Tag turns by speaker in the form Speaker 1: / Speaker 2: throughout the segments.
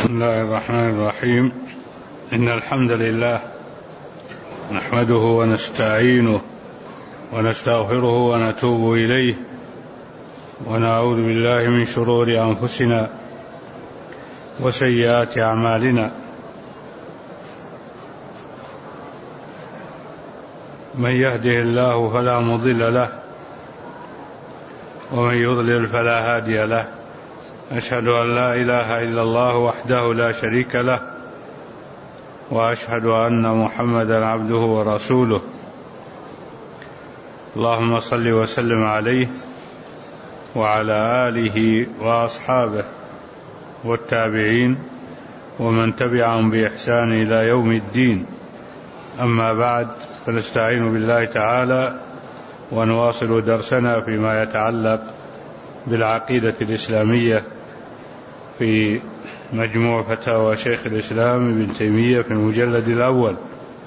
Speaker 1: بسم الله الرحمن الرحيم. إن الحمد لله نحمده ونستعينه ونستغفره ونتوب إليه ونعوذ بالله من شرور أنفسنا وسيئات أعمالنا. من يهده الله فلا مضل له ومن يضلل فلا هادي له. أشهد أن لا إله إلا الله وحده لا شريك له وأشهد أن محمدا عبده ورسوله. اللهم صل وسلم عليه وعلى آله وأصحابه والتابعين ومن تبعهم بإحسان إلى يوم الدين. أما بعد، فنستعين بالله تعالى ونواصل درسنا فيما يتعلق بالعقيدة الإسلامية في مجموع فتاوى شيخ الإسلام ابن تيمية في المجلد الأول،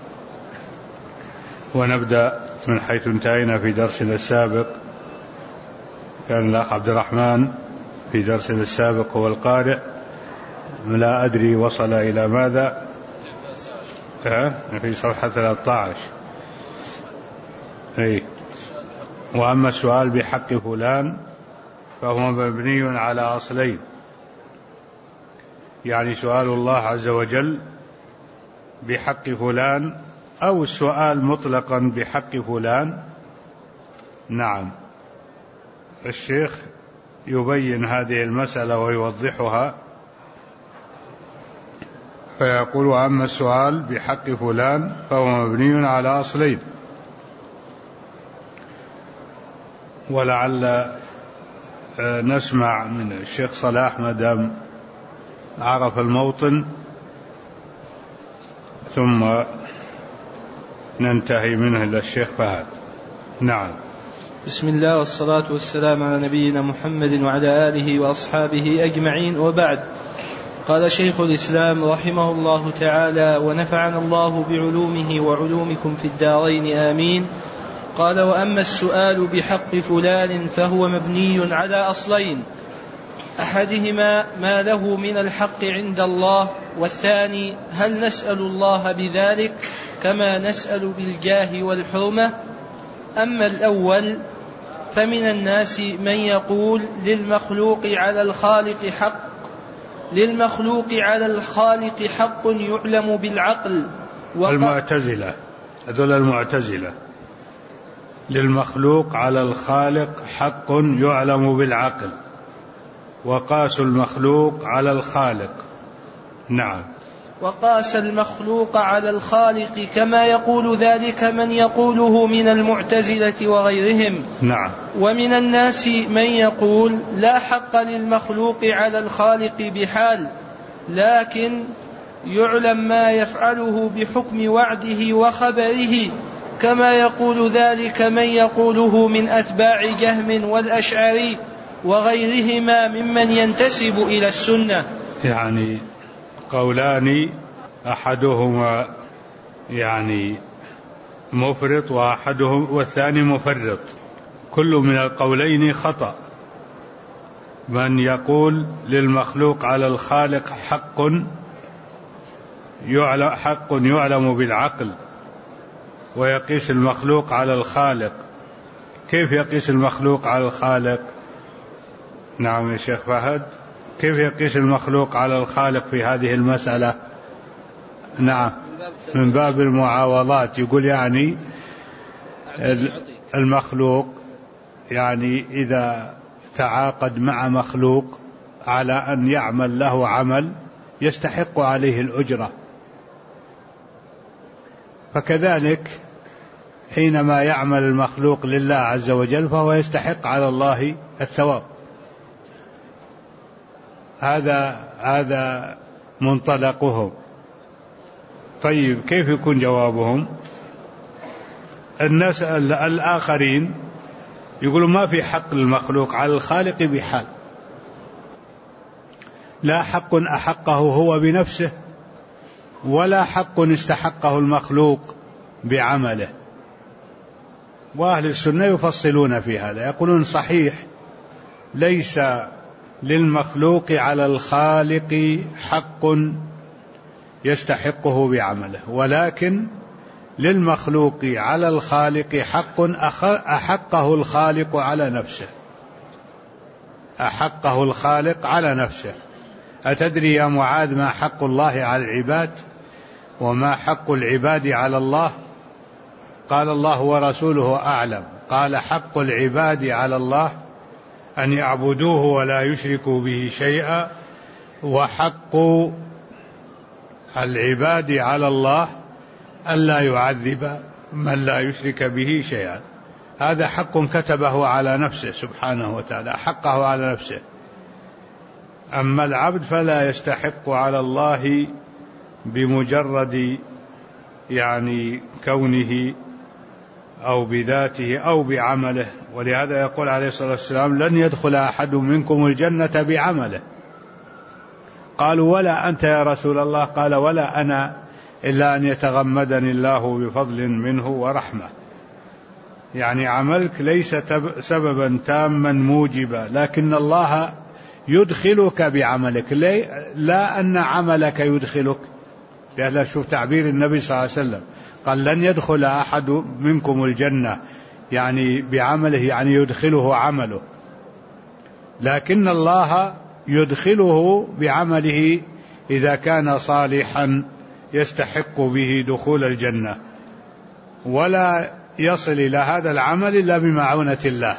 Speaker 1: ونبدأ من حيث انتهينا في درسنا السابق. كان الأخ عبد الرحمن في درسنا السابق هو القارئ، لا أدري وصل إلى ماذا، في صفحة 13. وأما السؤال بحق فلان فهو مبني على أصلين، يعني سؤال الله عز وجل بحق فلان أو السؤال مطلقا بحق فلان. نعم، الشيخ يبين هذه المسألة ويوضحها فيقول: وأما السؤال بحق فلان فهو مبني على أصلين. ولعل نسمع من الشيخ صلاح ما دام عرف الموطن، ثم ننتهي منه إلى الشيخ فهد. نعم.
Speaker 2: بسم الله والصلاة والسلام على نبينا محمد وعلى آله وأصحابه أجمعين، وبعد. قال شيخ الإسلام رحمه الله تعالى ونفعنا الله بعلومه وعلومكم في الدارين آمين. قال: وأما السؤال بحق فلان فهو مبني على أصلين: أحدهما ما له من الحق عند الله، والثاني هل نسأل الله بذلك كما نسأل بالجاه والحرمة. أما الأول فمن الناس من يقول للمخلوق على الخالق حق يعلم بالعقل.
Speaker 1: المعتزلة، هذول المعتزلة، للمخلوق على الخالق حق يعلم بالعقل، وقاس المخلوق على الخالق. نعم.
Speaker 2: وقاس المخلوق على الخالق كما يقول ذلك من يقوله من المعتزلة وغيرهم.
Speaker 1: نعم.
Speaker 2: ومن الناس من يقول لا حق للمخلوق على الخالق بحال، لكن يعلم ما يفعله بحكم وعده وخبره، كما يقول ذلك من يقوله من أتباع جهم والأشعري وغيرهما ممن ينتسب إلى السنة.
Speaker 1: يعني قولان، أحدهما يعني مفرط والثاني مفرط، كل من القولين خطأ. من يقول للمخلوق على الخالق حق يعلم بالعقل ويقيس المخلوق على الخالق، كيف يقيس المخلوق على الخالق؟ نعم يا شيخ فهد، كيف يقيس المخلوق على الخالق في هذه المسألة؟ نعم، من باب المعاوضات. يقول يعني المخلوق يعني إذا تعاقد مع مخلوق على أن يعمل له عمل يستحق عليه الأجرة، فكذلك حينما يعمل المخلوق لله عز وجل فهو يستحق على الله الثواب. هذا منطلقهم. طيب، كيف يكون جوابهم؟ الناس الآخرين يقولوا ما في حق المخلوق على الخالق بحال، لا حق أحقه هو بنفسه ولا حق استحقه المخلوق بعمله. وأهل السنة يفصلون في هذا، يقولون صحيح ليس للمخلوق على الخالق حق يستحقه بعمله، ولكن للمخلوق على الخالق حق أحقه الخالق على نفسه، أحقه الخالق على نفسه. أتدري يا معاذ ما حق الله على العباد وما حق العباد على الله؟ قال الله ورسوله أعلم. قال حق العباد على الله أن يعبدوه ولا يشركوا به شيئا، وحق العباد على الله ألا يعذب من لا يشرك به شيئا. هذا حق كتبه على نفسه سبحانه وتعالى، حقه على نفسه. أما العبد فلا يستحق على الله بمجرد كونه أو بذاته أو بعمله. ولهذا يقول عليه الصلاة والسلام لن يدخل أحد منكم الجنة بعمله. قالوا ولا أنت يا رسول الله؟ قال ولا أنا إلا أن يتغمدني الله بفضل منه ورحمة. عملك ليس سببا تاما موجبا، لكن الله يدخلك بعملك، لا أن عملك يدخلك. لهذا شوف تعبير النبي صلى الله عليه وسلم، قال لن يدخل أحد منكم الجنة بعمله، يدخله عمله، لكن الله يدخله بعمله إذا كان صالحا يستحق به دخول الجنة، ولا يصل إلى هذا العمل إلا بمعونة الله.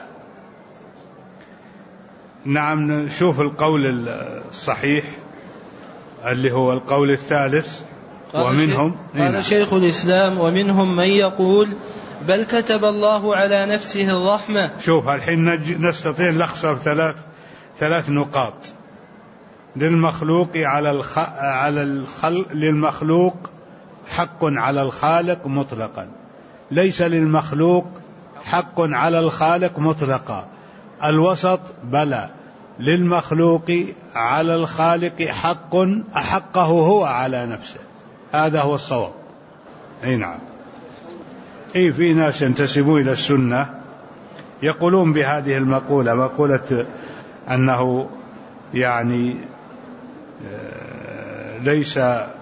Speaker 1: نعم. نشوف القول الصحيح اللي هو القول الثالث. ومنهم
Speaker 2: قال شيخ الإسلام ومنهم من يقول بل كتب الله على نفسه الرحمة.
Speaker 1: شوف الحين نستطيع نلخصها ثلاث نقاط. للمخلوق للمخلوق حق على الخالق مطلقا، ليس للمخلوق حق على الخالق مطلقا. الوسط بلى، للمخلوق على الخالق حق أحقه هو على نفسه، هذا هو الصواب. نعم. في ناس ينتسبون إلى السنة يقولون بهذه المقولة، مقولة أنه ليس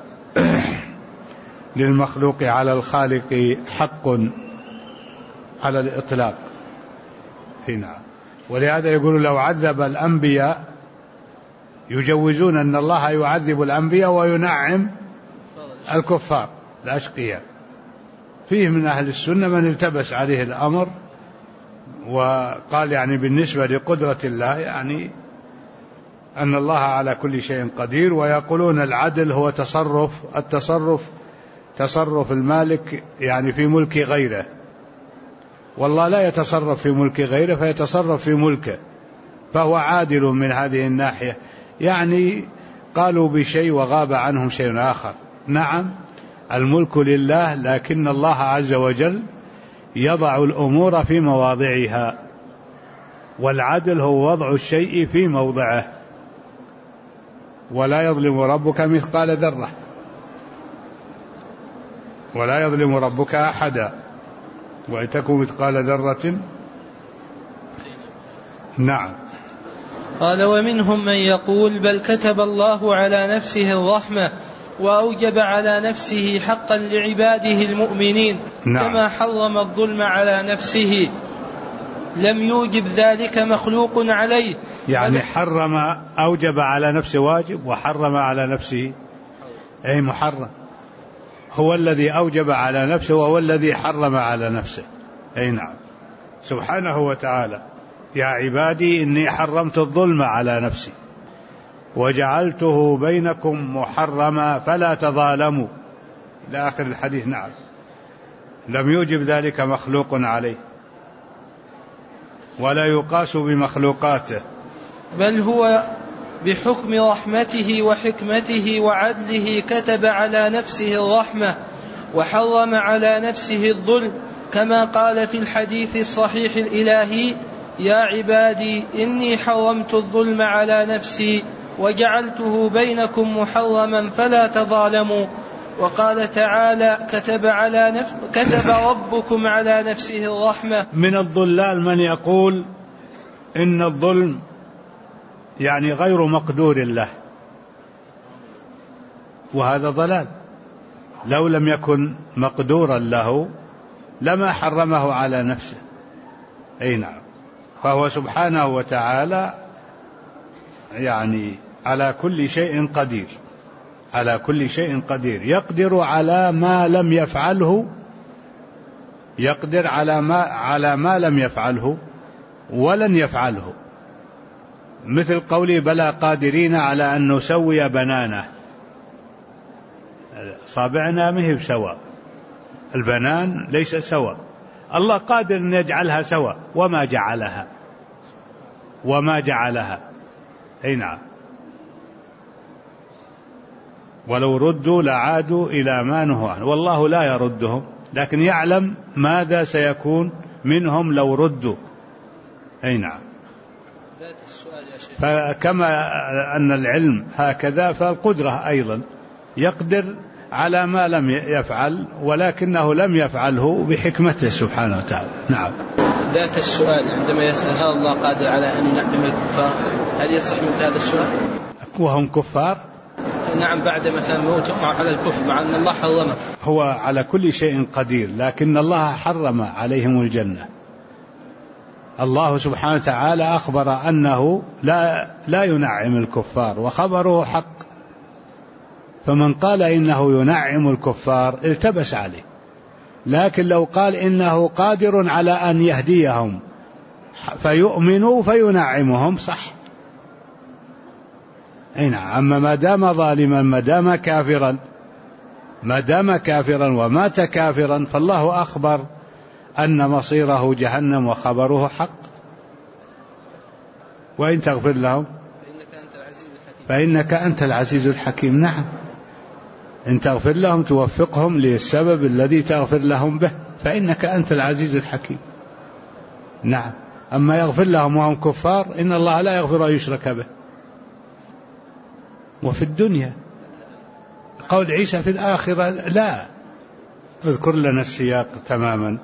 Speaker 1: للمخلوق على الخالق حق على الإطلاق. نعم. ولهذا يقول لو عذب الأنبياء، يجوزون أن الله يعذب الأنبياء وينعم الكفار الأشقياء. فيه من أهل السنة من التبس عليه الأمر وقال بالنسبة لقدرة الله أن الله على كل شيء قدير، ويقولون العدل هو تصرف المالك في ملك غيره، والله لا يتصرف في ملك غيره فيتصرف في ملكه، فهو عادل من هذه الناحية. قالوا بشيء وغاب عنهم شيء آخر. نعم الملك لله، لكن الله عز وجل يضع الأمور في مواضعها، والعدل هو وضع الشيء في موضعه، ولا يظلم ربك مثقال ذرة، ولا يظلم ربك أحدا وإن تكن مثقال ذرة. نعم.
Speaker 2: قال ومنهم من يقول بل كتب الله على نفسه الرحمة وأوجب على نفسه حقا لعباده المؤمنين. نعم. كما حرم الظلم على نفسه لم يوجب ذلك مخلوق عليه.
Speaker 1: حرم، أوجب على نفسه واجب وحرم على نفسه محرم. هو الذي أوجب على نفسه وهو الذي حرم على نفسه. نعم. سبحانه وتعالى يا عبادي إني حرمت الظلم على نفسي وجعلته بينكم محرما فلا تظالموا إلى آخر الحديث. نعم. لم يوجب ذلك مخلوق عليه ولا يقاس بمخلوقاته،
Speaker 2: بل هو بحكم رحمته وحكمته وعدله كتب على نفسه الرحمة وحرم على نفسه الظلم، كما قال في الحديث الصحيح الإلهي يا عبادي إني حرمت الظلم على نفسي وجعلته بينكم محرما فلا تظالموا. وقال تعالى كتب ربكم على نفسه الرحمة.
Speaker 1: من الضلال من يقول إن الظلم يعني غير مقدور له، وهذا ضلال. لو لم يكن مقدورا له لما حرمه على نفسه. أي نعم. فهو سبحانه وتعالى يعني على كل شيء قدير، على كل شيء قدير، يقدر على ما لم يفعله، يقدر على ما لم يفعله ولن يفعله، مثل قوله بلى قادرين على أن نسوي بنانه. صابعنا مهب سوا، البنان ليس سوا، الله قادر أن يجعلها سوا وما جعلها. أي نعم. ولو ردوا لعادوا إلى ما نهوا عنه، والله لا يردهم، لكن يعلم ماذا سيكون منهم لو ردوا. أي نعم. فكما أن العلم هكذا، فالقدرة أيضا يقدر على ما لم يفعل، ولكنه لم يفعله بحكمته سبحانه وتعالى. نعم.
Speaker 2: ذات السؤال عندما يسأل هل الله قادر على أن ينعم الكفار، هل يصح مثل هذا السؤال؟
Speaker 1: وهم كفار؟
Speaker 2: نعم، بعد مثلا موتهم على الكفر مع أن الله حرمه.
Speaker 1: هو على كل شيء قدير، لكن الله حرم عليهم الجنة. الله سبحانه وتعالى أخبر أنه لا ينعم الكفار، وخبره حق، فمن قال إنه ينعم الكفار التبس عليه. لكن لو قال إنه قادر على أن يهديهم فيؤمنوا فينعمهم صح. أي نعم. أما ما دام ظالما، ما دام كافرا ومات كافرا، فالله أخبر أن مصيره جهنم وخبره حق. وإن تغفر لهم فإنك أنت العزيز الحكيم. نعم. إن تغفر لهم توفقهم للسبب الذي تغفر لهم به، فإنك أنت العزيز الحكيم. نعم. أما يغفر لهم وهم كفار، إن الله لا يغفر أن يشرك به. وفي الدنيا قول عيسى في الآخرة لا. اذكر لنا السياق تماما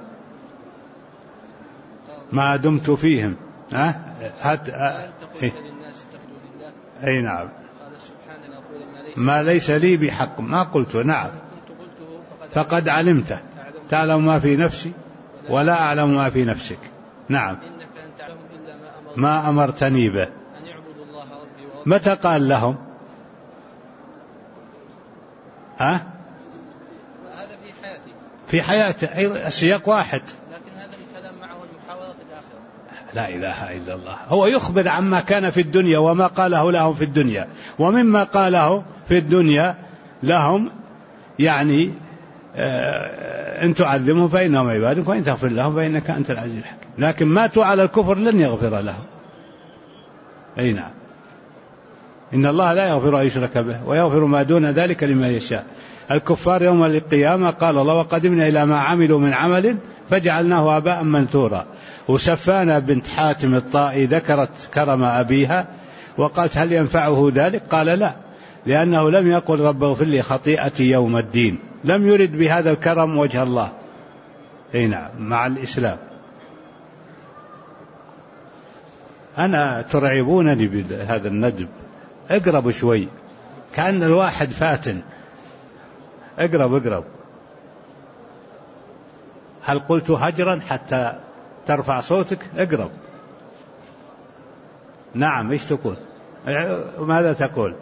Speaker 1: ما دمت فيهم. أي نعم. ما ليس لي بحق ما قلت. نعم. فقد علمته، تعلم ما في نفسي ولا أعلم ما في نفسك. نعم. ما أمرتني به. متى قال لهم؟ هذا في حياته. أي السياق واحد،
Speaker 2: لكن هذا الكلام معه المحاورة في الآخرة.
Speaker 1: لا إله إلا الله. هو يخبر عما كان في الدنيا وما قاله لهم في الدنيا، ومما قاله في الدنيا لهم يعني إن تعذبهم فإنهم عبادك وإن تغفر لهم فإنك أنت العزيز الحكيم. لكن ماتوا على الكفر لن يغفر لهم. أي نعم. إن الله لا يغفر أن يشرك به ويغفر ما دون ذلك لمن يشاء. الكفار يوم القيامة قال الله وقدمنا إلى ما عملوا من عمل فجعلناه هباء منثورا. وسفانة بنت حاتم الطائي ذكرت كرم أبيها وقالت هل ينفعه ذلك؟ قال لا، لأنه لم يقل رب اغفر لي خطيئتي يوم الدين، لم يرد بهذا الكرم وجه الله. أي نعم. مع الإسلام. أنا ترعبونني بهذا الندب. اقرب شوي، كأن الواحد فاتن. اقرب. هل قلت هجرا حتى ترفع صوتك؟ اقرب. نعم. ايش تقول؟ ماذا تقول؟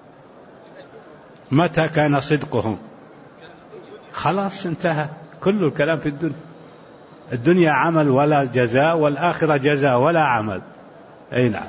Speaker 1: متى كان صدقهم؟ خلاص انتهى كل الكلام في الدنيا. الدنيا عمل ولا جزاء، والآخرة جزاء ولا عمل. أي نعم.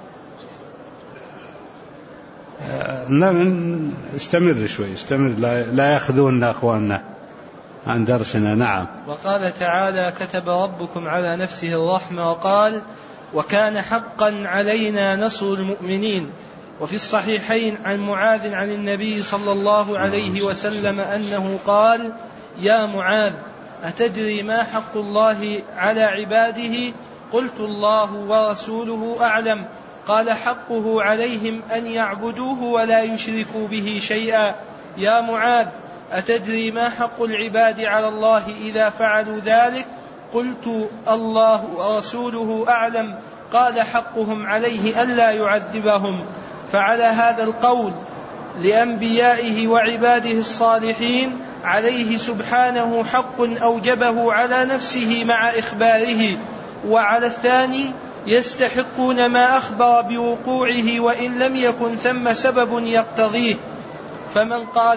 Speaker 1: استمر شوي، استمر، لا يأخذون أخواننا عن درسنا. نعم.
Speaker 2: وقال تعالى كتب ربكم على نفسه الرحمة وقال وكان حقا علينا نصر المؤمنين. وفي الصحيحين عن معاذ عن النبي صلى الله عليه وسلم أنه قال يا معاذ أتدري ما حق الله على عباده؟ قلت الله ورسوله أعلم. قال حقه عليهم أن يعبدوه ولا يشركوا به شيئا. يا معاذ أتدري ما حق العباد على الله إذا فعلوا ذلك؟ قلت الله ورسوله أعلم. قال حقهم عليه ألا يعذبهم. فعلى هذا القول لأنبيائه وعباده الصالحين عليه سبحانه حق أوجبه على نفسه مع إخباره، وعلى الثاني يستحقون ما أخبر بوقوعه وإن لم يكن ثم سبب يقتضيه. فمن قال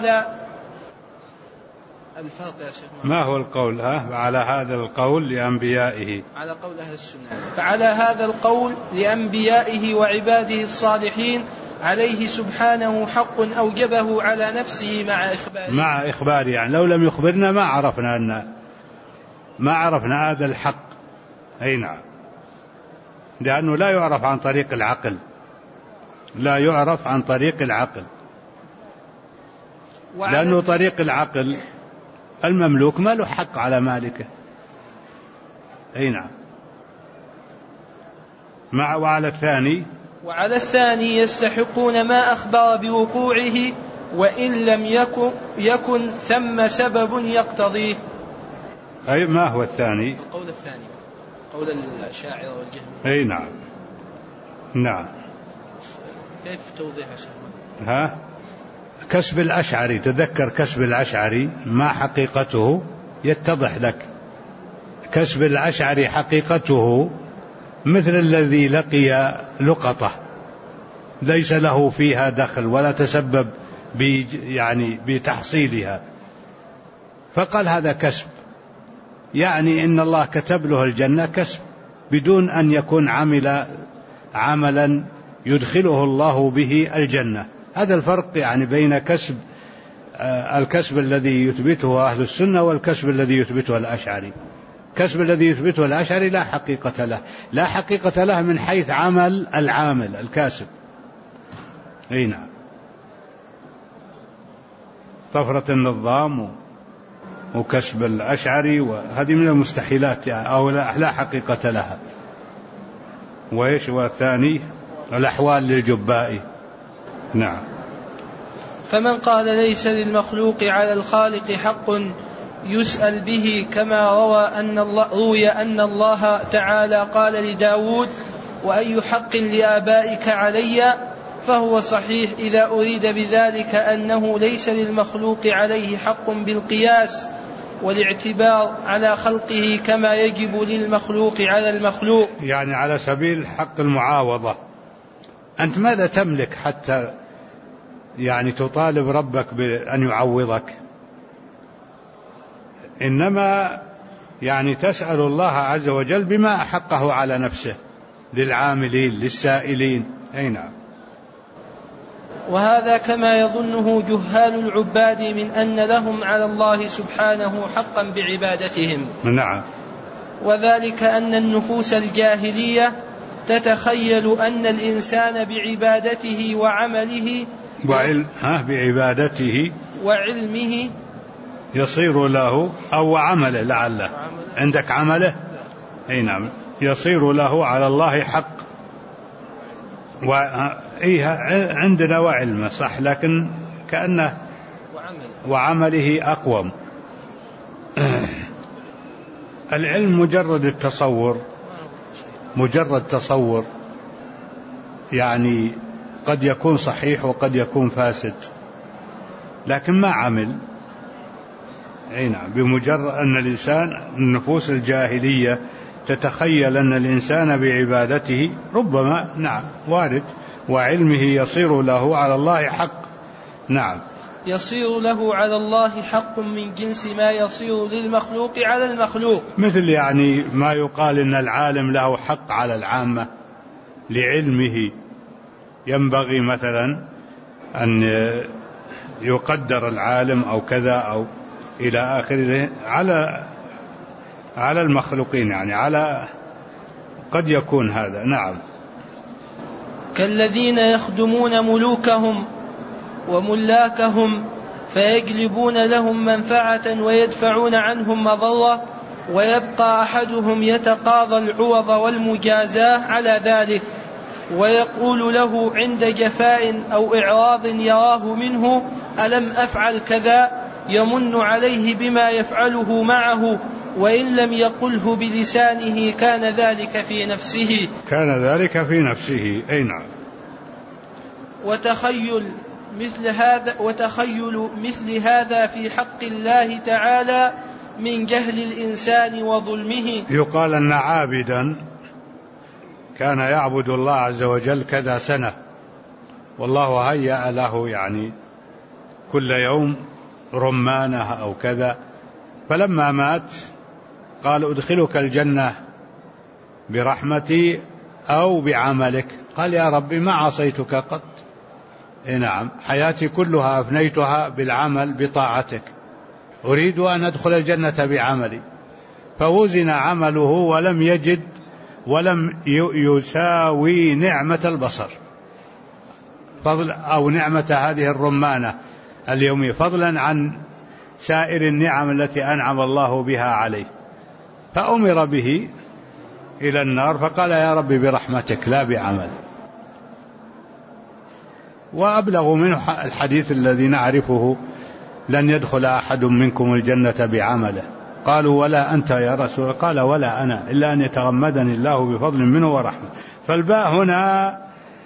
Speaker 2: الفرق يا شيخ
Speaker 1: ما هو القول على هذا القول لأنبيائه
Speaker 2: على قول أهل السنة، فعلى هذا القول لأنبيائه وعباده الصالحين عليه سبحانه حق أوجبه على نفسه مع إخباره
Speaker 1: يعني لو لم يخبرنا ما عرفنا هذا الحق. أي نعم، لأنه لا يعرف عن طريق العقل، لأنه طريق العقل المملوك ما له حق على مالكه. أي نعم.
Speaker 2: وعلى الثاني يستحقون ما أخبر بوقوعه وإن لم يكن ثم سبب يقتضيه.
Speaker 1: أي ما هو الثاني؟
Speaker 2: القول الثاني قول الأشاعرة والجهمية.
Speaker 1: أي نعم.
Speaker 2: كيف توضيح
Speaker 1: كسب الأشعري، تذكر كسب الأشعري ما حقيقته يتضح لك. كسب الأشعري حقيقته مثل الذي لقي لقطة ليس له فيها دخل ولا تسبب بتحصيلها، فقال هذا كسب، يعني إن الله كتب له الجنة كسب بدون أن يكون عمل عملا يدخله الله به الجنة. هذا الفرق بين الكسب الذي يثبته أهل السنة والكسب الذي يثبته الأشعري. الكسب الذي يثبته الأشعري لا حقيقة له من حيث عمل العامل الكاسب. أي نعم. طفرة النظام وكسب الأشعري وهذه من المستحيلات أو لا حقيقة لها. والثاني الأحوال للجبائي. نعم.
Speaker 2: فمن قال ليس للمخلوق على الخالق حق يسأل به كما روي أن الله تعالى قال لداود وأي حق لآبائك علي، فهو صحيح إذا أريد بذلك أنه ليس للمخلوق عليه حق بالقياس والاعتبار على خلقه كما يجب للمخلوق على المخلوق،
Speaker 1: يعني على سبيل حق المعاوضة. أنت ماذا تملك حتى تطالب ربك بأن يعوضك؟ إنما تسأل الله عز وجل بما أحقه على نفسه للعاملين للسائلين. أي نعم.
Speaker 2: وهذا كما يظنه جهال العباد من أن لهم على الله سبحانه حقا بعبادتهم.
Speaker 1: نعم.
Speaker 2: وذلك أن النفوس الجاهلية تتخيل أن الإنسان بعبادته وعمله
Speaker 1: بعبادته
Speaker 2: وعلمه
Speaker 1: يصير له أو عمله لعله عندك عمله. أي نعم. يصير له على الله حق عندنا وعلمه صح، لكن كأنه وعمله أقوم. العلم مجرد تصور قد يكون صحيح وقد يكون فاسد، لكن ما عمل. أي نعم. بمجرد أن النفوس الجاهلية تتخيل أن الإنسان بعبادته ربما وارد وعلمه يصير له على الله حق. نعم.
Speaker 2: يصير له على الله حق من جنس ما يصير للمخلوق على المخلوق،
Speaker 1: مثل ما يقال إن العالم له حق على العامة لعلمه، ينبغي مثلا أن يقدر العالم أو كذا أو إلى آخره على المخلوقين، قد يكون هذا. نعم.
Speaker 2: كالذين يخدمون ملوكهم وملاكهم فيجلبون لهم منفعة ويدفعون عنهم مضرة، ويبقى أحدهم يتقاضى العوض والمجازاة على ذلك، ويقول له عند جفاء أو إعراض يراه منه ألم أفعل كذا، يمن عليه بما يفعله معه وإن لم يقله بلسانه كان ذلك في نفسه.
Speaker 1: كان ذلك في نفسه. أي نعم.
Speaker 2: وتخيل مثل هذا في حق الله تعالى من جهل الإنسان وظلمه.
Speaker 1: يقال أن عابدا كان يعبد الله عز وجل كذا سنة، والله هيأ له يعني كل يوم رمانة أو كذا، فلما مات قال أدخلك الجنة برحمتي أو بعملك. قال يا ربي ما عصيتك قط، نعم حياتي كلها أفنيتها بالعمل بطاعتك، أريد أن أدخل الجنة بعملي. فوزن عمله ولم يجد ولم يساوي نعمة البصر فضل أو نعمة هذه الرمانة اليومية، فضلا عن سائر النعم التي أنعم الله بها عليه. فأمر به إلى النار فقال يا رب برحمتك لا بعمل. وأبلغ منه الحديث الذي نعرفه لن يدخل أحد منكم الجنة بعمله. قالوا ولا أنت يا رسول الله؟ قال ولا أنا إلا أن يتغمدني الله بفضل منه ورحمة. فالباء هنا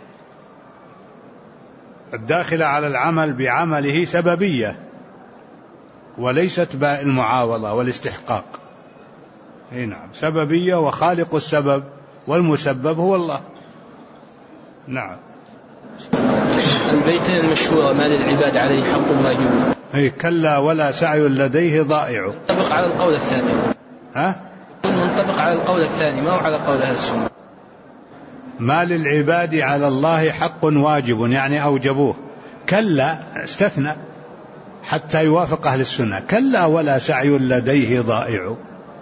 Speaker 1: الداخلة على العمل بعمله سببية وليست باء المعاوضة والاستحقاق. نعم سببية، وخالق السبب والمسبب هو الله. نعم.
Speaker 2: البيتين المشهورة ما للعباد عليه حق واجب.
Speaker 1: أي كلا ولا سعي لديه ضائع.
Speaker 2: منطبق على القول الثاني. منطبق على القول الثاني ما هو على قول أهل السنة.
Speaker 1: ما للعباد على الله حق واجب يعني أوجبوه. كلا استثنى حتى يوافق أهل السنة. كلا ولا سعي لديه ضائع.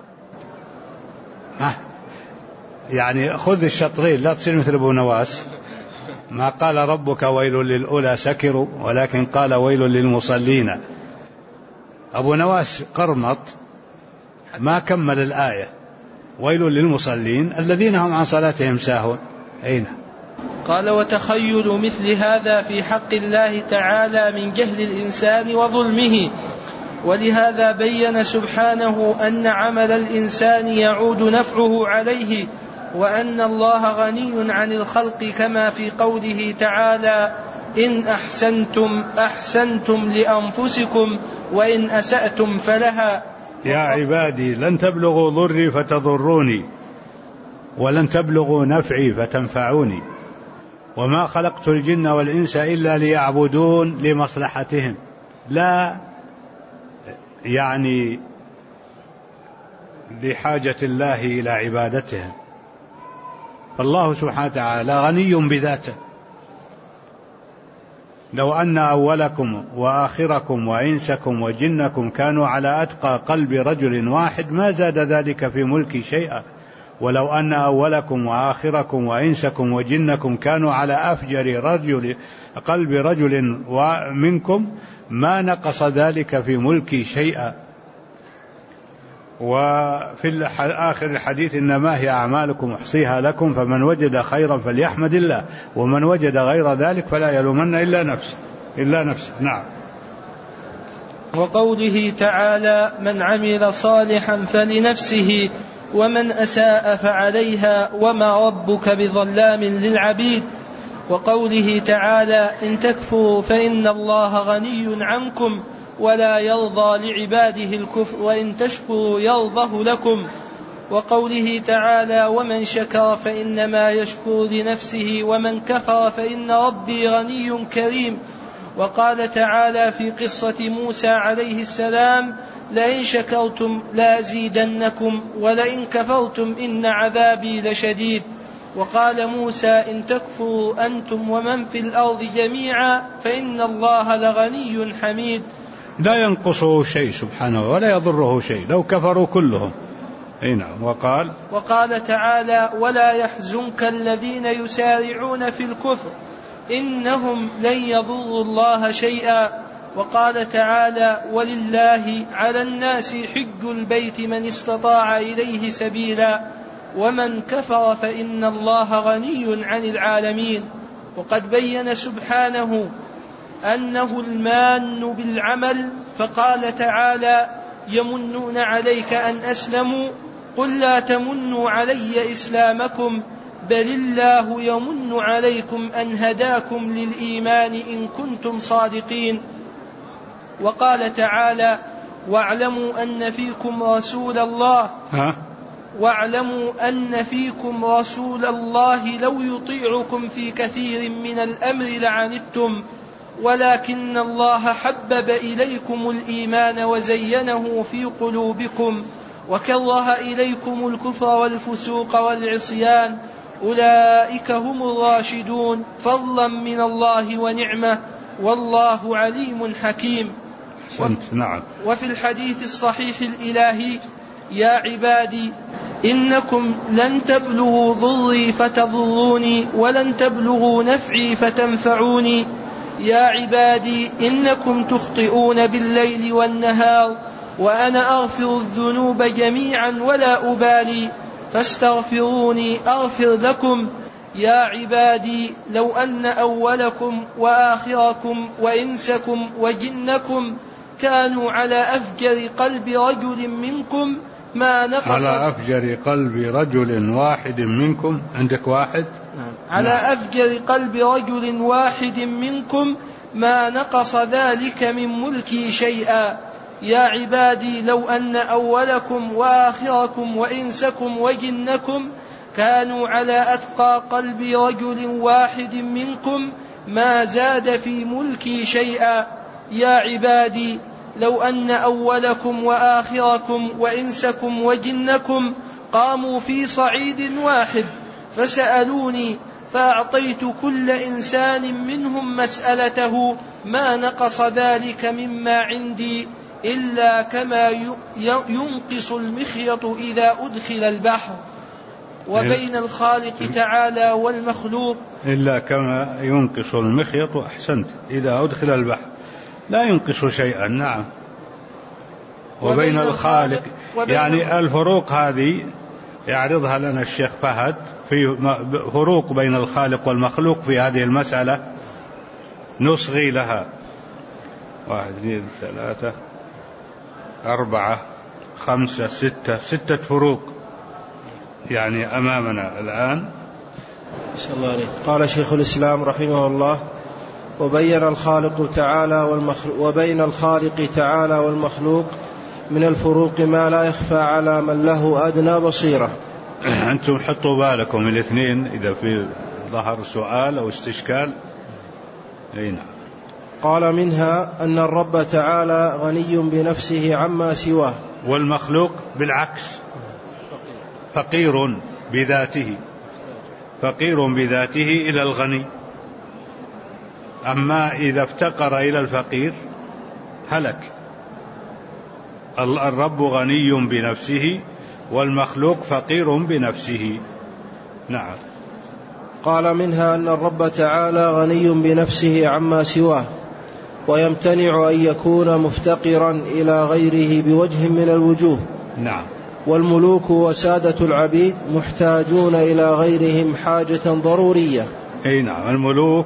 Speaker 1: يعني خذ الشطرين لا تصير مثل أبو نواس. ما قال ربك ويل للأولى سكروا ولكن قال ويل للمصلين. أبو نواس قرمط ما كمل الآية ويل للمصلين الذين هم عن صلاتهم ساهون. أين
Speaker 2: قال وتخيل مثل هذا في حق الله تعالى من جهل الإنسان وظلمه. ولهذا بين سبحانه أن عمل الإنسان يعود نفعه عليه، وأن الله غني عن الخلق كما في قوله تعالى إن أحسنتم لأنفسكم وإن أسأتم فلها.
Speaker 1: يا عبادي لن تبلغوا ضري فتضروني ولن تبلغوا نفعي فتنفعوني وما خلقت الجن والإنس إلا ليعبدون لمصلحتهم، لا يعني لحاجة الله إلى عبادتهم. فالله سبحانه وتعالى غني بذاته. لو أن أولكم وآخركم وإنسكم وجنكم كانوا على أتقى قلب رجل واحد ما زاد ذلك في ملكي شيئا، ولو أن أولكم وآخركم وإنسكم وجنكم كانوا على أفجر قلب رجل منكم ما نقص ذلك في ملكي شيئا. وفي آخر الحديث إنما هي أعمالكم أحصيها لكم فمن وجد خيرا فليحمد الله ومن وجد غير ذلك فلا يلومن إلا نفسه. نعم.
Speaker 2: وقوله تعالى من عمل صالحا فلنفسه ومن أساء فعليها وما ربك بظلام للعبيد. وقوله تعالى إن تكفروا فإن الله غني عنكم ولا يرضى لعباده الكفر وإن تشكروا يرضه لكم. وقوله تعالى ومن شكر فإنما يشكر لنفسه ومن كفر فإن ربي غني كريم. وقال تعالى في قصة موسى عليه السلام لئن شكرتم لأزيدنكم ولئن كفرتم إن عذابي لشديد. وقال موسى إن تكفروا أنتم ومن في الأرض جميعا فإن الله لغني حميد.
Speaker 1: لا ينقصه شيء سبحانه ولا يضره شيء لو كفروا كلهم. نعم.
Speaker 2: وقال تعالى ولا يحزنك الذين يسارعون في الكفر إنهم لن يضروا الله شيئا. وقال تعالى ولله على الناس حج البيت من استطاع إليه سبيلا ومن كفر فإن الله غني عن العالمين. وقد بين سبحانه أنه المان بالعمل فقال تعالى يمنون عليك أن أسلموا قل لا تمنوا علي إسلامكم بل الله يمن عليكم أن هداكم للإيمان إن كنتم صادقين. وقال تعالى واعلموا أن فيكم رسول الله لو يطيعكم في كثير من الأمر لعنتم ولكن الله حبب إليكم الإيمان وزينه في قلوبكم وكره إليكم الكفر والفسوق والعصيان أولئك هم الراشدون فضلا من الله ونعمة والله عليم حكيم.
Speaker 1: نعم.
Speaker 2: وفي الحديث الصحيح الإلهي يا عبادي إنكم لن تبلغوا ضري فتضروني ولن تبلغوا نفعي فتنفعوني. يا عبادي إنكم تخطئون بالليل والنهار وأنا أغفر الذنوب جميعا ولا أبالي فاستغفروني أغفر لكم. يا عبادي لو أن أولكم وآخركم وإنسكم وجنكم كانوا على أفجر قلب رجل منكم ما نقص
Speaker 1: على أفجر قلب رجل واحد منكم. عندك واحد؟
Speaker 2: على أفجر قلب رجل واحد منكم ما نقص ذلك من ملكي شيئا. يا عبادي لو أن أولكم وآخركم وإنسكم وجنكم كانوا على أتقى قلب رجل واحد منكم ما زاد في ملكي شيئا. يا عبادي لو أن أولكم وآخركم وإنسكم وجنكم قاموا في صعيد واحد فسألوني فأعطيت كل إنسان منهم مسألته ما نقص ذلك مما عندي إلا كما ينقص المخيط إذا أدخل البحر. وبين الخالق تعالى والمخلوق
Speaker 1: إلا كما ينقص المخيط. أحسنت. إذا أدخل البحر لا ينقص شيئا. نعم. وبين الخالق يعني الفروق هذه يعرضها لنا الشيخ فهد في فروق بين الخالق والمخلوق في هذه المسألة نصغي لها 1 2 3 4 5 6 فروق يعني أمامنا الآن.
Speaker 3: إن شاء الله عليك. قال شيخ الإسلام رحمه الله وبين الخالق تعالى والمخلوق من الفروق ما لا يخفى على من له أدنى بصيرة.
Speaker 1: أنتم حطوا بالكم الاثنين إذا في ظهر سؤال أو استشكال. أي نعم.
Speaker 3: قال منها أن الرب تعالى غني بنفسه عما سواه
Speaker 1: والمخلوق بالعكس فقير بذاته إلى الغني. أما إذا افتقر إلى الفقير هلك. الرب غني بنفسه والمخلوق فقير بنفسه. نعم.
Speaker 3: قال منها أن الرب تعالى غني بنفسه عما سواه ويمتنع أن يكون مفتقرا إلى غيره بوجه من الوجوه.
Speaker 1: نعم.
Speaker 3: والملوك وسادة العبيد محتاجون إلى غيرهم حاجة ضرورية.
Speaker 1: أي نعم. الملوك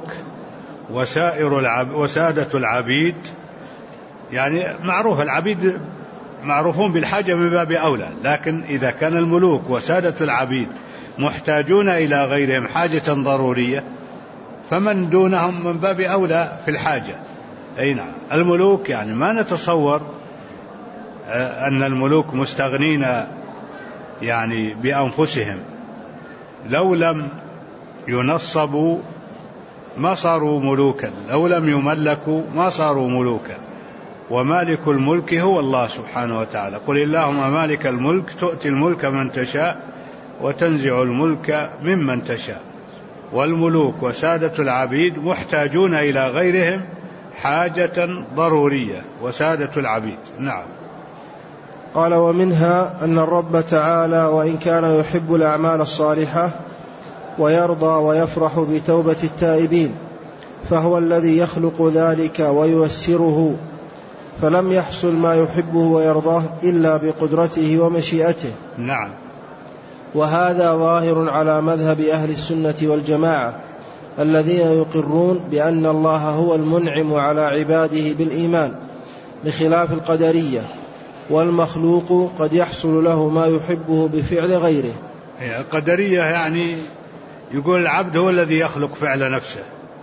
Speaker 1: وسادة العبيد يعني معروف العبيد معروفون بالحاجة من باب أولى، لكن إذا كان الملوك وسادة العبيد محتاجون إلى غيرهم حاجة ضرورية فمن دونهم من باب أولى في الحاجة. أي نعم. الملوك يعني ما نتصور أن الملوك مستغنين يعني بأنفسهم، لو لم ينصبوا ما صاروا ملوكا، لو لم يملكوا ما صاروا ملوكا، ومالك الملك هو الله سبحانه وتعالى. قل اللهم مالك الملك تؤتي الملك من تشاء وتنزع الملك ممن تشاء. والملوك وسادة العبيد محتاجون إلى غيرهم حاجة ضرورية وسادة العبيد. نعم.
Speaker 3: قال ومنها أن الرب تعالى وإن كان يحب الأعمال الصالحة ويرضى ويفرح بتوبة التائبين فهو الذي يخلق ذلك وييسره، فلم يحصل ما يحبه ويرضاه إلا بقدرته ومشيئته.
Speaker 1: نعم.
Speaker 3: وهذا ظاهر على مذهب أهل السنة والجماعة الذين يقرون بأن الله هو المنعم على عباده بالإيمان، بخلاف القدرية والمخلوق قد يحصل له ما يحبه بفعل غيره.
Speaker 1: القدرية يعني يقول العبد هو الذي يخلق فعل نفسه،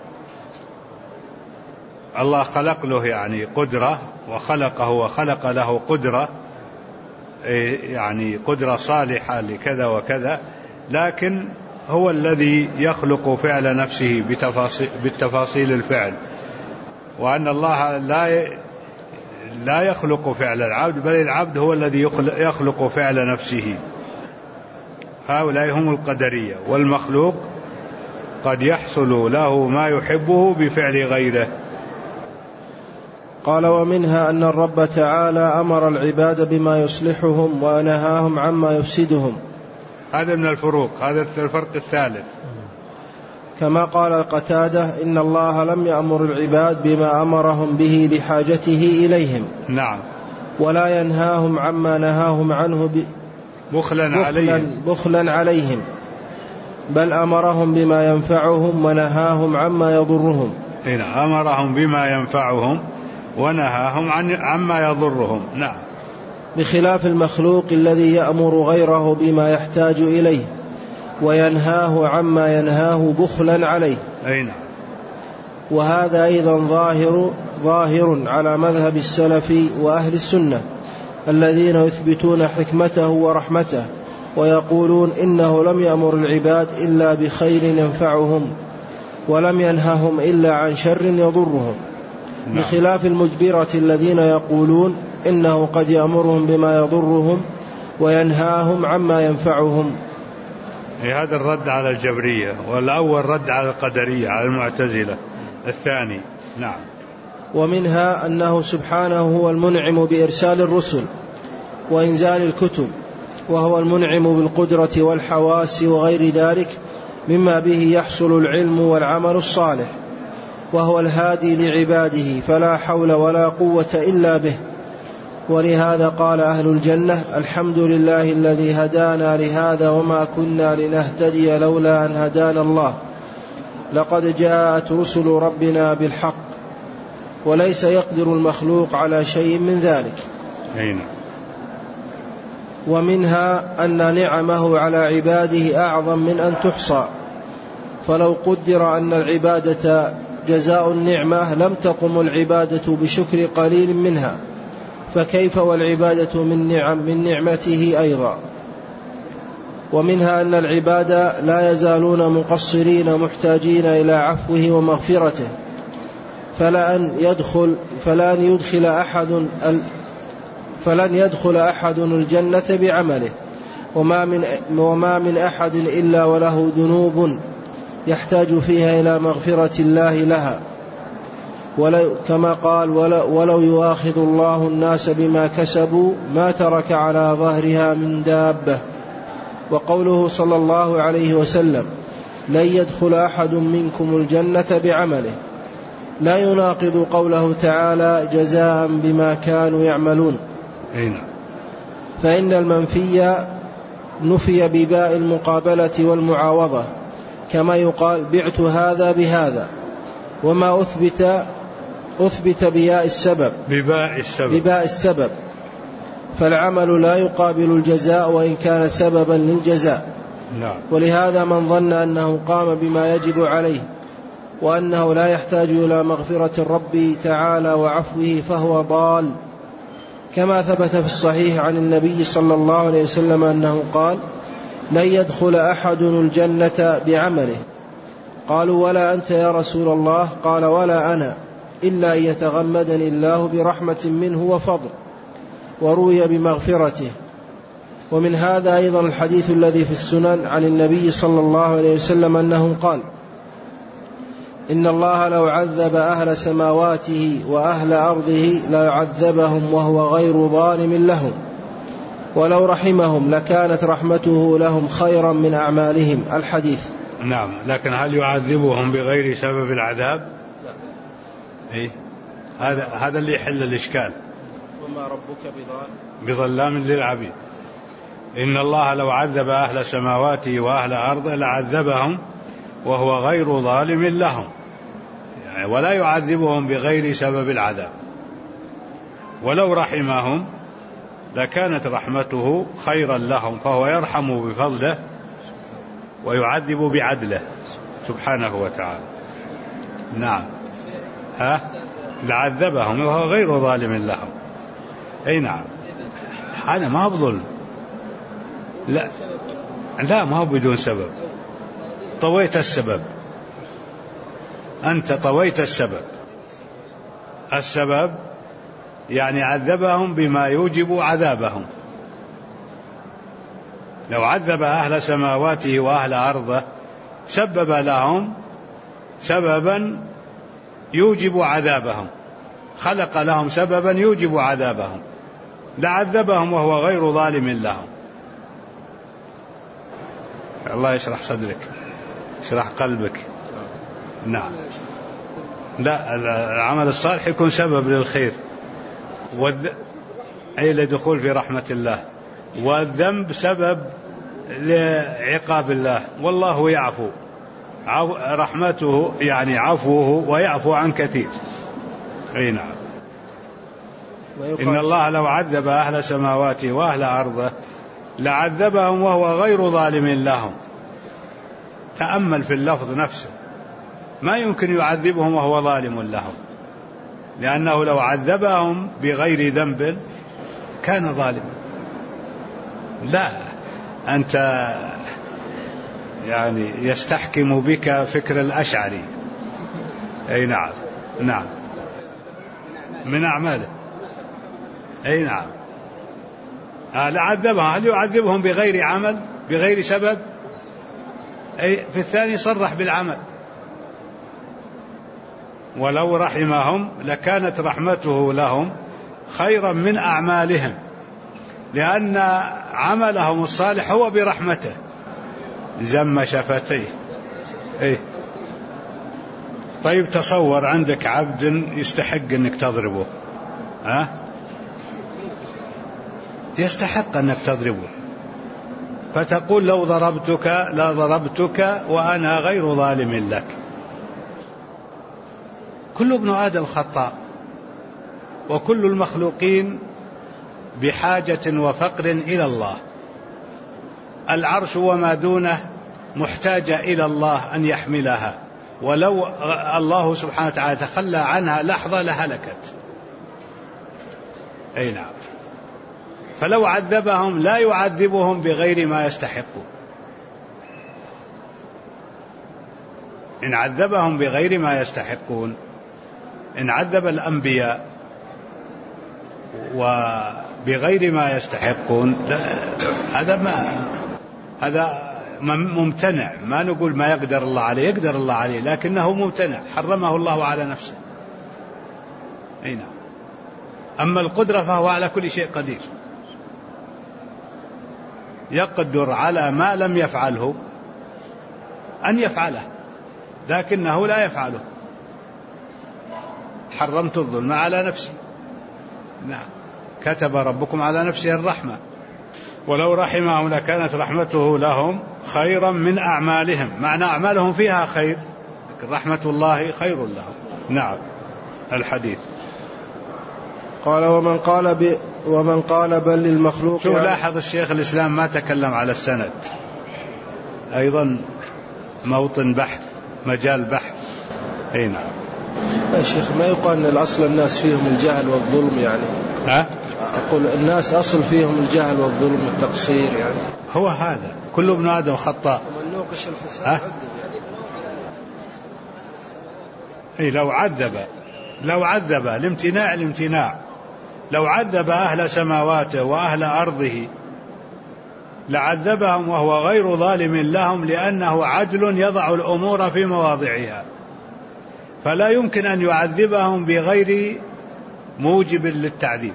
Speaker 1: الله خلق له يعني قدرة وخلقه وخلق له قدرة، يعني قدرة صالحة لكذا وكذا، لكن هو الذي يخلق فعل نفسه بالتفاصيل الفعل، وأن الله لا يخلق فعل العبد، بل العبد هو الذي يخلق فعل نفسه. هؤلاء هم القدرية. والمخلوق قد يحصل له ما يحبه بفعل غيره.
Speaker 3: قال ومنها أن الرب تعالى أمر العباد بما يصلحهم ونهاهم عما يفسدهم.
Speaker 1: هذا من الفروق، هذا الفرق الثالث.
Speaker 3: كما قال قتادة إن الله لم يأمر العباد بما أمرهم به لحاجته إليهم.
Speaker 1: نعم.
Speaker 3: ولا ينهاهم عما نهاهم عنه بخلا عليهم، بل أمرهم بما ينفعهم ونهاهم عما يضرهم.
Speaker 1: هنا أمرهم بما ينفعهم ونهاهم عما يضرهم. نعم.
Speaker 3: بخلاف المخلوق الذي يأمر غيره بما يحتاج إليه وينهاه عما ينهاه بخلا عليه.
Speaker 1: نعم.
Speaker 3: وهذا أيضا ظاهر على مذهب السلف وأهل السنة الذين يثبتون حكمته ورحمته ويقولون إنه لم يأمر العباد إلا بخير ينفعهم ولم ينههم إلا عن شر يضرهم.
Speaker 1: نعم.
Speaker 3: بخلاف المجبرة الذين يقولون إنه قد يأمرهم بما يضرهم وينهاهم عما ينفعهم.
Speaker 1: هذا الرد على الجبرية، والأول رد على القدرية على المعتزلة الثاني. نعم.
Speaker 3: ومنها أنه سبحانه هو المنعم بإرسال الرسل وإنزال الكتب، وهو المنعم بالقدرة والحواس وغير ذلك مما به يحصل العلم والعمل الصالح، وهو الهادي لعباده فلا حول ولا قوة إلا به. ولهذا قال أهل الجنة الحمد لله الذي هدانا لهذا وما كنا لنهتدي لولا أن هدانا الله، لقد جاءت رسل ربنا بالحق، وليس يقدر المخلوق على شيء من ذلك. ومنها أن نعمه على عباده أعظم من أن تحصى، فلو قدر أن العبادة جزاء النعمة لم تقم العبادة بشكر قليل منها، فكيف والعبادة من نعمته أيضا. ومنها أن العباد لا يزالون مقصرين محتاجين إلى عفوه ومغفرته، فلن يدخل أحد الجنة بعمله، وما من أحد إلا وله ذنوب يحتاج فيها إلى مغفرة الله لها. كما قال ولو يؤاخذ الله الناس بما كسبوا ما ترك على ظهرها من دابة. وقوله صلى الله عليه وسلم لن يدخل أحد منكم الجنة بعمله لا يناقض قوله تعالى جزاء بما كانوا يعملون. فإن المنفي نفي بباء المقابلة والمعاوضة، كما يقال بعت هذا بهذا، وما أثبت بباء السبب، فالعمل لا يقابل الجزاء وإن كان سببا للجزاء.
Speaker 1: نعم.
Speaker 3: ولهذا من ظن أنه قام بما يجب عليه وأنه لا يحتاج إلى مغفرة الرب تعالى وعفوه فهو ضال، كما ثبت في الصحيح عن النبي صلى الله عليه وسلم أنه قال لن يدخل أحد الجنة بعمله. قالوا ولا أنت يا رسول الله؟ قال ولا أنا، إلا أن يتغمدني الله برحمة منه وفضل، وروي بمغفرته. ومن هذا أيضا الحديث الذي في السنن عن النبي صلى الله عليه وسلم أنه قال إن الله لو عذب أهل سماواته وأهل أرضه ليعذبهم وهو غير ظالم لهم، ولو رحمهم لكانت رحمته لهم خيرا من أعمالهم. الحديث.
Speaker 1: نعم. لكن هل يعذبهم بغير سبب العذاب؟ لا. هذا اللي يحل الإشكال.
Speaker 3: وما ربك
Speaker 1: بظلام للعبيد. إن الله لو عذب أهل سماواته وأهل أرضه لعذبهم وهو غير ظالم لهم، يعني ولا يعذبهم بغير سبب العذاب. ولو رحمهم لكانت رحمته خيرا لهم، فهو يرحم بفضله ويعذب بعدله سبحانه وتعالى. نعم، لعذبهم وهو غير ظالم لهم. أي نعم، هذا ما هو بظلم، لا ما هو بدون سبب. طويت السبب، أنت طويت السبب يعني عذبهم بما يوجب عذابهم. لو عذب أهل سماواته وأهل أرضه سبب لهم سببا يوجب عذابهم، خلق لهم سببا يوجب عذابهم، لعذبهم وهو غير ظالم لهم. الله يشرح صدرك، يشرح قلبك. نعم، لا، العمل الصالح يكون سبب للخير أي لدخول في رحمة الله، والذنب سبب لعقاب الله. والله يعفو، رحمته يعني عفوه ويعفو عن كثير. أي نعم، إن الله لو عذب أهل سماواته وأهل أرضه لعذبهم وهو غير ظالم لهم. تأمل في اللفظ نفسه، ما يمكن يعذبهم وهو ظالم لهم، لأنه لو عذبهم بغير ذنب كان ظالما. لا، أنت يعني يستحكم بك فكر الأشعري. أي نعم، نعم، من أعماله. أي نعم، لعذبهم. هل يعذبهم بغير عمل بغير سبب؟ أي في الثاني صرح بالعمل. ولو رحمهم لكانت رحمته لهم خيرا من أعمالهم، لأن عملهم الصالح هو برحمته. زم شفتيه. إيه؟ طيب تصور عندك عبد يستحق أنك تضربه، يستحق أنك تضربه، فتقول لو ضربتك لا ضربتك وأنا غير ظالم لك. كل ابن آدم خطاء، وكل المخلوقين بحاجة وفقر إلى الله. العرش وما دونه محتاجة إلى الله أن يحملها، ولو الله سبحانه وتعالى تخلى عنها لحظة لهلكت. أي نعم، فلو عذبهم لا يعذبهم بغير ما يستحقون. إن عذبهم بغير ما يستحقون، إن عذب الأنبياء وبغير ما يستحقون، هذا ممتنع. ما نقول ما يقدر الله عليه، يقدر الله عليه، لكنه ممتنع، حرمه الله على نفسه. أي نعم، أما القدرة فهو على كل شيء قدير، يقدر على ما لم يفعله أن يفعله، لكنه لا يفعله. حرمت الظلم على نفسي. نعم، كتب ربكم على نفسه الرحمة، ولو رحمهم لكانت رحمته لهم خيرا من أعمالهم. معنى أعمالهم فيها خير، لكن رحمة الله خير لهم. نعم، الحديث
Speaker 3: قال ومن قال بل للمخلوق.
Speaker 1: شو لاحظ الشيخ الإسلام ما تكلم على السند، أيضا موطن بحث، مجال بحث. أي نعم
Speaker 3: يا شيخ، ما يقال أن الأصل الناس فيهم الجهل والظلم يعني. أقول الناس أصل فيهم الجهل والظلم والتقصير يعني.
Speaker 1: هو هذا، كل ابن آدم خطاء.
Speaker 3: ومن نوقش الحساب عذب يعني.
Speaker 1: لو عذب الامتناع، لو عذب أهل سماواته وأهل أرضه لعذبهم وهو غير ظالم لهم، لأنه عدل يضع الأمور في مواضعها، فلا يمكن أن يعذبهم بغير موجب للتعذيب.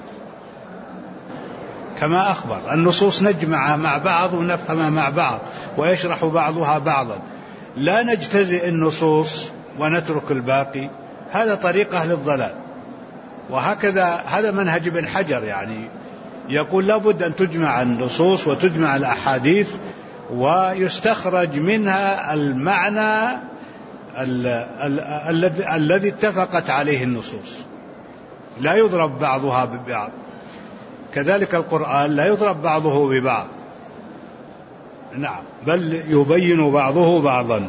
Speaker 1: كما أخبر، النصوص نجمعها مع بعض ونفهمها مع بعض، ويشرح بعضها بعضا، لا نجتزئ النصوص ونترك الباقي. هذا طريق أهل الضلال. وهكذا هذا منهج ابن حجر، يعني يقول لابد أن تجمع النصوص وتجمع الأحاديث ويستخرج منها المعنى الذي اتفقت عليه النصوص، لا يضرب بعضها ببعض. كذلك القرآن لا يضرب بعضه ببعض، نعم، بل يبين بعضه بعضا.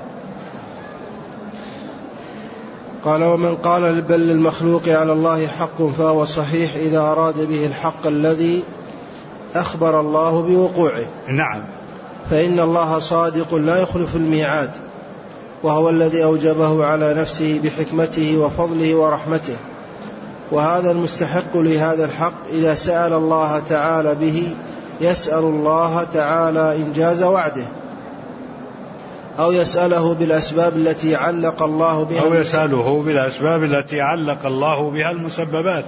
Speaker 3: قال ومن قال بل للمخلوق على الله حق فهو صحيح إذا أراد به الحق الذي أخبر الله بوقوعه.
Speaker 1: نعم.
Speaker 3: فإن الله صادق لا يخلف الميعاد، وهو الذي أوجبه على نفسه بحكمته وفضله ورحمته، وهذا المستحق لهذا الحق إذا سأل الله تعالى به يسأل الله تعالى إنجاز وعده، أو يسأله بالأسباب التي علق الله بها،
Speaker 1: أو يسأله بالأسباب التي علق الله بها المسببات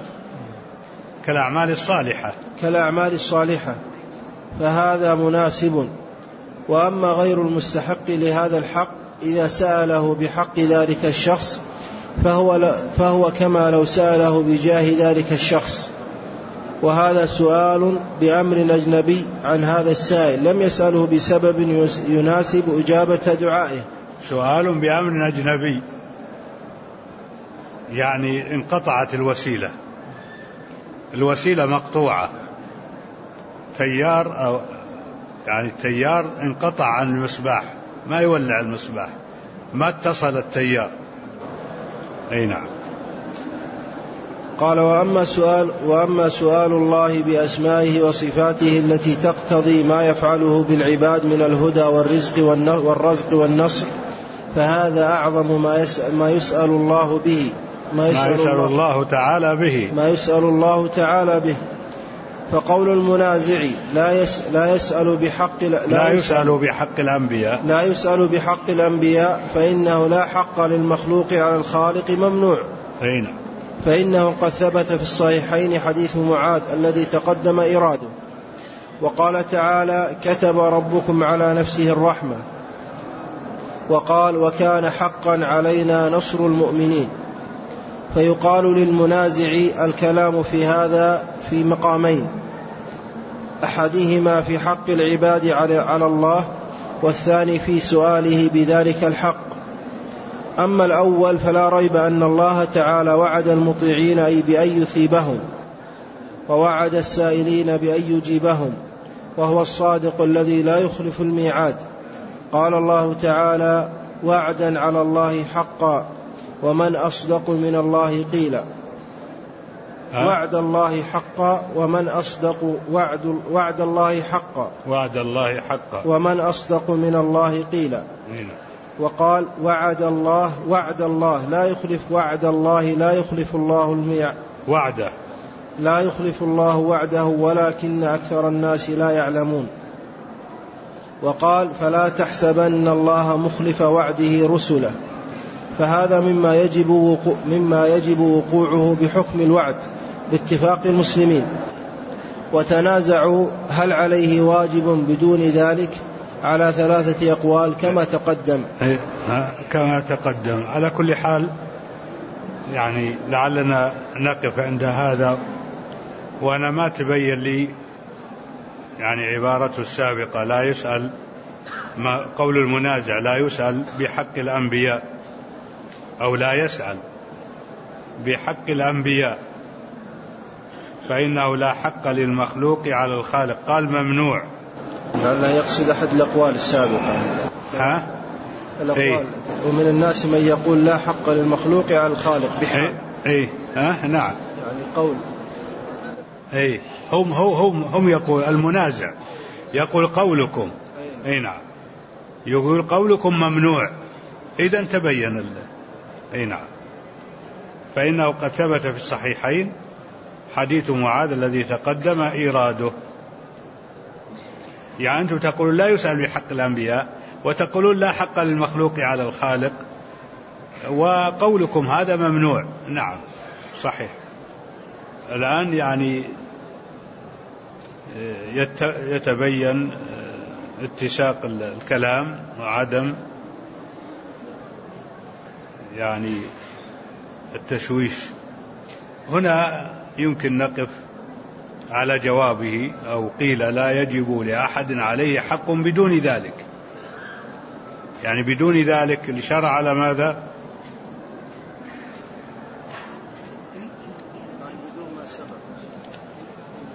Speaker 1: كالأعمال الصالحة، فهذا مناسب. وأما غير المستحق لهذا الحق إذا سأله بحق ذلك الشخص فهو كما لو سأله بجاه ذلك الشخص، وهذا سؤال بأمر أجنبي عن هذا السائل لم يسأله بسبب يناسب إجابة دعائه. سؤال بأمر أجنبي يعني انقطعت الوسيلة مقطوعة، تيار، أو يعني التيار انقطع عن المصباح، ما يولع المصباح، ما اتصل التيار. أي نعم.
Speaker 3: قال وأما سؤال الله بأسمائه وصفاته التي تقتضي ما يفعله بالعباد من الهدى والرزق والنصر، فهذا أعظم ما يسأل الله به، ما يسأل الله تعالى به. فقول المنازع لا يسأل بحق الأنبياء فإنه لا حق للمخلوق على الخالق ممنوع. فإنه قد ثبت في الصحيحين حديث معاذ الذي تقدم إراده، وقال تعالى كتب ربكم على نفسه الرحمة، وقال وكان حقا علينا نصر المؤمنين. فيقال للمنازع الكلام في هذا في مقامين، أحدهما في حق العباد على الله، والثاني في سؤاله بذلك الحق. أما الأول فلا ريب أن الله تعالى وعد المطيعين بأن يثيبهم، ووعد السائلين بأن يجيبهم، وهو الصادق الذي لا يخلف الميعاد. قال الله تعالى وعدا على الله حقا ومن أصدق من الله قيلا. وعد الله حقا ومن أصدق وعد الله حقا ومن أصدق من الله قيلا. وقال وعد الله لا يخلف وعد الله، لا يخلف الله الميعاد لا يخلف الله وعده ولكن أكثر الناس لا يعلمون. وقال فلا تحسبن الله مخلف وعده رسله، فهذا مما يجب وقوعه بحكم الوعد باتفاق المسلمين. وتنازعوا هل عليه واجب بدون ذلك على 3 أقوال كما تقدم.
Speaker 1: على كل حال يعني لعلنا نقف عند هذا، وأنا ما تبين لي يعني عبارته السابقة لا يسأل، ما قول المنازع لا يسأل بحق الأنبياء، أو لا يسأل بحق الأنبياء فإنه لا حق للمخلوق على الخالق، قال ممنوع.
Speaker 3: لا يقصد أحد الأقوال السابقة. الأقوال ومن الناس من يقول لا حق للمخلوق على الخالق بحق.
Speaker 1: نعم.
Speaker 3: يعني قول
Speaker 1: هم يقول المنازع يقول قولكم نعم، يقول قولكم ممنوع، إذا تبين نعم. فإنه قد ثبت في الصحيحين حديث معاذ الذي تقدم إيراده. يعني أنتم تقولون لا يسأل بحق الأنبياء، وتقولون لا حق للمخلوق على الخالق، وقولكم هذا ممنوع. نعم صحيح. الآن يعني يتبين اتساق الكلام وعدم يعني التشويش. هنا يمكن نقف على جوابه، أو قيل لا يجب لأحد عليه حق بدون ذلك، يعني بدون ذلك الإشارة على ماذا؟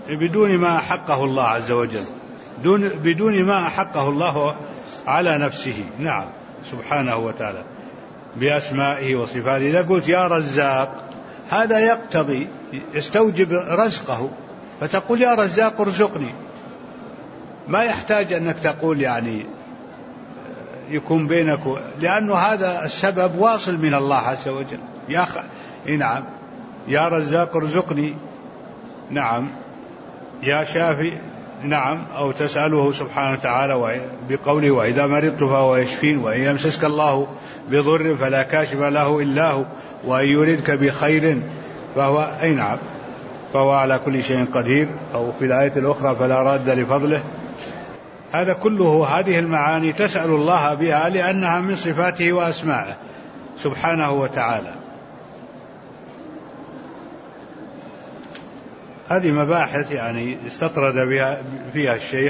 Speaker 1: بدون ما أحقه الله عز وجل، بدون ما أحقه الله على نفسه. نعم سبحانه وتعالى بأسمائه وصفاته. إذا قلت يا رزاق هذا يقتضي يستوجب رزقه، فتقول يا رزاق ارزقني، ما يحتاج أنك تقول يعني يكون بينك، لأنه هذا السبب واصل من الله عز وجل. نعم يا رزاق ارزقني، نعم يا شافي، نعم، أو تسأله سبحانه وتعالى بقوله وإذا مرضت فهو يشفين، وإن يمسسك الله بضر فلا كاشف له إلا هو، وإن يردك بخير فهو نعم فهو على كل شيء قدير، أو في الآية الأخرى فلا راد لفضله. هذا كله هذه المعاني تسأل الله بها لأنها من صفاته وأسمائه سبحانه وتعالى. هذه مباحث يعني استطرد فيها الشيخ،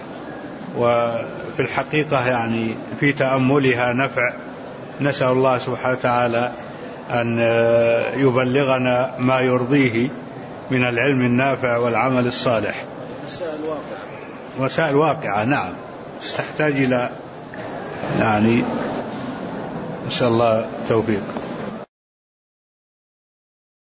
Speaker 1: وفي الحقيقة يعني في تأملها نفع. نسأل الله سبحانه وتعالى أن يبلغنا ما يرضيه من العلم النافع والعمل الصالح. مسائل واقعة نعم تحتاج إلى يعني إن شاء الله توفيق.